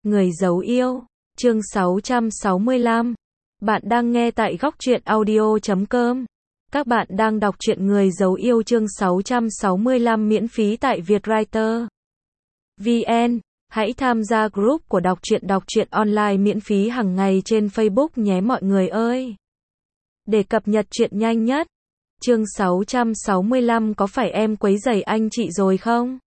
Người giấu yêu, chương 665. Bạn đang nghe tại góc truyện audio.com. Các bạn đang đọc truyện Người giấu yêu chương 665 miễn phí tại Vietwriter VN. Hãy tham gia group của đọc truyện online miễn phí hàng ngày trên Facebook nhé mọi người ơi. Để cập nhật truyện nhanh nhất. Chương 665 có phải em quấy rầy anh chị rồi không?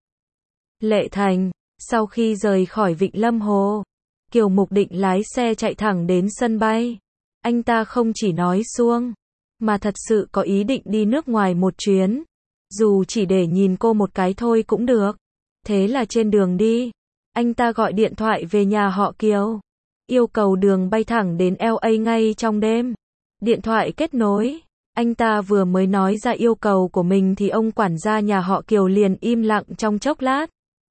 Lệ Thành, sau khi rời khỏi Vịnh Lâm Hồ, Kiều Mục định lái xe chạy thẳng đến sân bay. Anh ta không chỉ nói suông, mà thật sự có ý định đi nước ngoài một chuyến. Dù chỉ để nhìn cô một cái thôi cũng được. Thế là trên đường đi, anh ta gọi điện thoại về nhà họ Kiều, yêu cầu đường bay thẳng đến LA ngay trong đêm. Điện thoại kết nối, anh ta vừa mới nói ra yêu cầu của mình thì ông quản gia nhà họ Kiều liền im lặng trong chốc lát.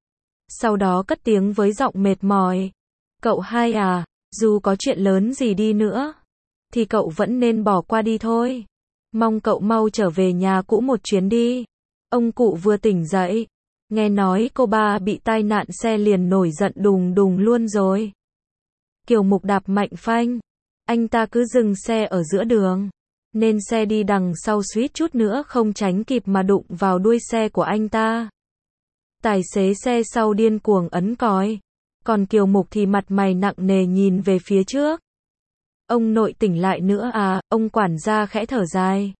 Sau đó cất tiếng với giọng mệt mỏi. Cậu hai à, dù có chuyện lớn gì đi nữa, thì cậu vẫn nên bỏ qua đi thôi. Mong cậu mau trở về nhà cũ một chuyến đi. Ông cụ vừa tỉnh dậy, nghe nói cô ba bị tai nạn xe liền nổi giận đùng đùng luôn rồi. Kiều Mục đạp mạnh phanh, anh ta cứ dừng xe ở giữa đường, nên xe đi đằng sau suýt chút nữa không tránh kịp mà đụng vào đuôi xe của anh ta. Tài xế xe sau điên cuồng ấn còi, còn Kiều Mục thì mặt mày nặng nề nhìn về phía trước. Ông nội tỉnh lại nữa à, ông quản gia khẽ thở dài.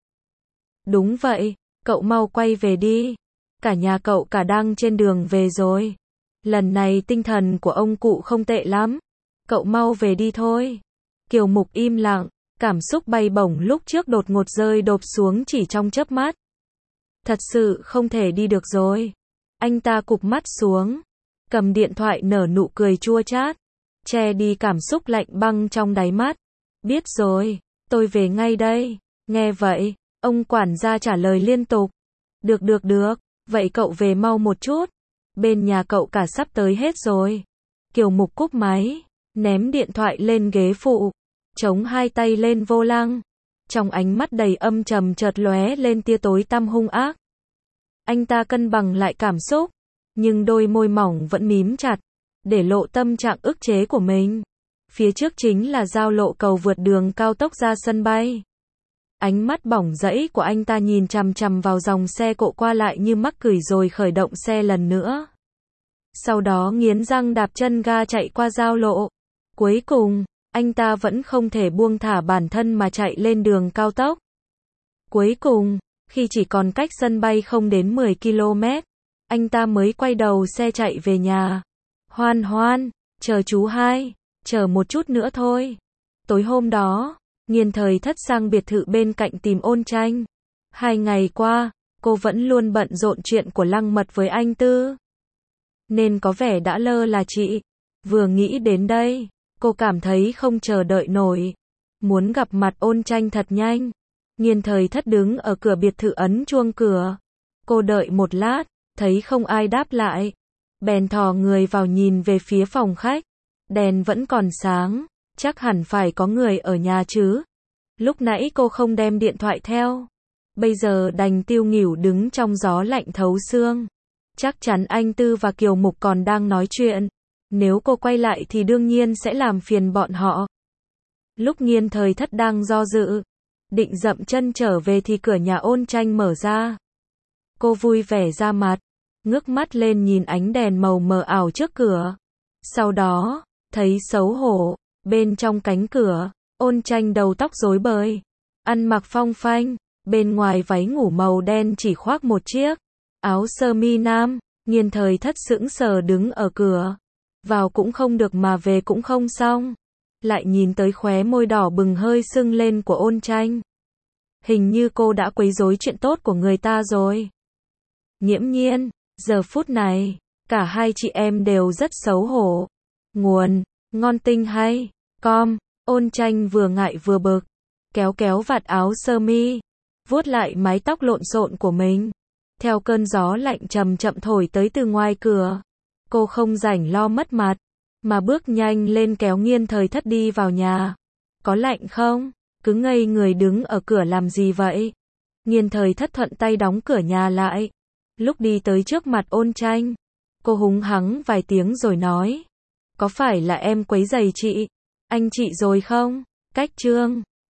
Đúng vậy, cậu mau quay về đi. Cả nhà cậu cả đang trên đường về rồi. Lần này tinh thần của ông cụ không tệ lắm. Cậu mau về đi thôi. Kiều Mục im lặng, cảm xúc bay bổng lúc trước đột ngột rơi đột xuống chỉ trong chớp mắt. Thật sự không thể đi được rồi. Anh ta cụp mắt xuống, cầm điện thoại nở nụ cười chua chát, che đi cảm xúc lạnh băng trong đáy mắt. Biết rồi, tôi về ngay đây. Nghe vậy, ông quản gia trả lời liên tục. Được, vậy cậu về mau một chút. Bên nhà cậu cả sắp tới hết rồi. Kiều Mục cúp máy, ném điện thoại lên ghế phụ, chống hai tay lên vô lăng. Trong ánh mắt đầy âm trầm chợt lóe lên tia tối tăm hung ác. Anh ta cân bằng lại cảm xúc, nhưng đôi môi mỏng vẫn mím chặt, để lộ tâm trạng ức chế của mình. Phía trước chính là giao lộ cầu vượt đường cao tốc ra sân bay. Ánh mắt bỏng rẫy của anh ta nhìn chằm chằm vào dòng xe cộ qua lại như mắc cười rồi khởi động xe lần nữa. Sau đó nghiến răng đạp chân ga chạy qua giao lộ. Cuối cùng, anh ta vẫn không thể buông thả bản thân mà chạy lên đường cao tốc. Cuối cùng, khi chỉ còn cách sân bay không đến 10 km, anh ta mới quay đầu xe chạy về nhà. Hoan, chờ chú hai, chờ một chút nữa thôi. Tối hôm đó, Nghiên Thời Thất sang biệt thự bên cạnh tìm Ôn Tranh. 2 ngày qua, cô vẫn luôn bận rộn chuyện của Lăng Mật với anh Tư, nên có vẻ đã lơ là chị. Vừa nghĩ đến đây, cô cảm thấy không chờ đợi nổi, muốn gặp mặt Ôn Tranh thật nhanh. Nghiên Thời Thất đứng ở cửa biệt thự ấn chuông cửa. Cô đợi một lát, thấy không ai đáp lại, bèn thò người vào nhìn về phía phòng khách. Đèn vẫn còn sáng, chắc hẳn phải có người ở nhà chứ. Lúc nãy cô không đem điện thoại theo, bây giờ đành tiêu nghỉu đứng trong gió lạnh thấu xương. Chắc chắn anh Tư và Kiều Mục còn đang nói chuyện. Nếu cô quay lại thì đương nhiên sẽ làm phiền bọn họ. Lúc Nghiên Thời Thất đang do dự, định dậm chân trở về thì cửa nhà Ôn Tranh mở ra. Cô vui vẻ ra mặt, ngước mắt lên nhìn ánh đèn màu mờ ảo trước cửa. Sau đó, thấy xấu hổ, bên trong cánh cửa, Ôn Tranh đầu tóc rối bời, ăn mặc phong phanh, bên ngoài váy ngủ màu đen chỉ khoác một chiếc áo sơ mi nam. Nghiên Thời Thất sững sờ đứng ở cửa. Vào cũng không được mà về cũng không xong. Lại nhìn tới khóe môi đỏ bừng hơi sưng lên của Ôn Tranh. Hình như cô đã quấy rối chuyện tốt của người ta rồi. Nghiễm Nhiên, giờ phút này, cả hai chị em đều rất xấu hổ. Nguồn, ngon tinh hay, com. Ôn Tranh vừa ngại vừa bực, kéo vạt áo sơ mi, vuốt lại mái tóc lộn xộn của mình. Theo cơn gió lạnh chậm chậm thổi tới từ ngoài cửa, cô không rảnh lo mất mặt, mà bước nhanh lên kéo Nghiên Thời Thất đi vào nhà. Có lạnh không? Cứ ngây người đứng ở cửa làm gì vậy? Nghiên Thời Thất thuận tay đóng cửa nhà lại. Lúc đi tới trước mặt Ôn Tranh, cô húng hắng vài tiếng rồi nói. Có phải là em quấy rầy chị? Anh chị rồi không? Cách chương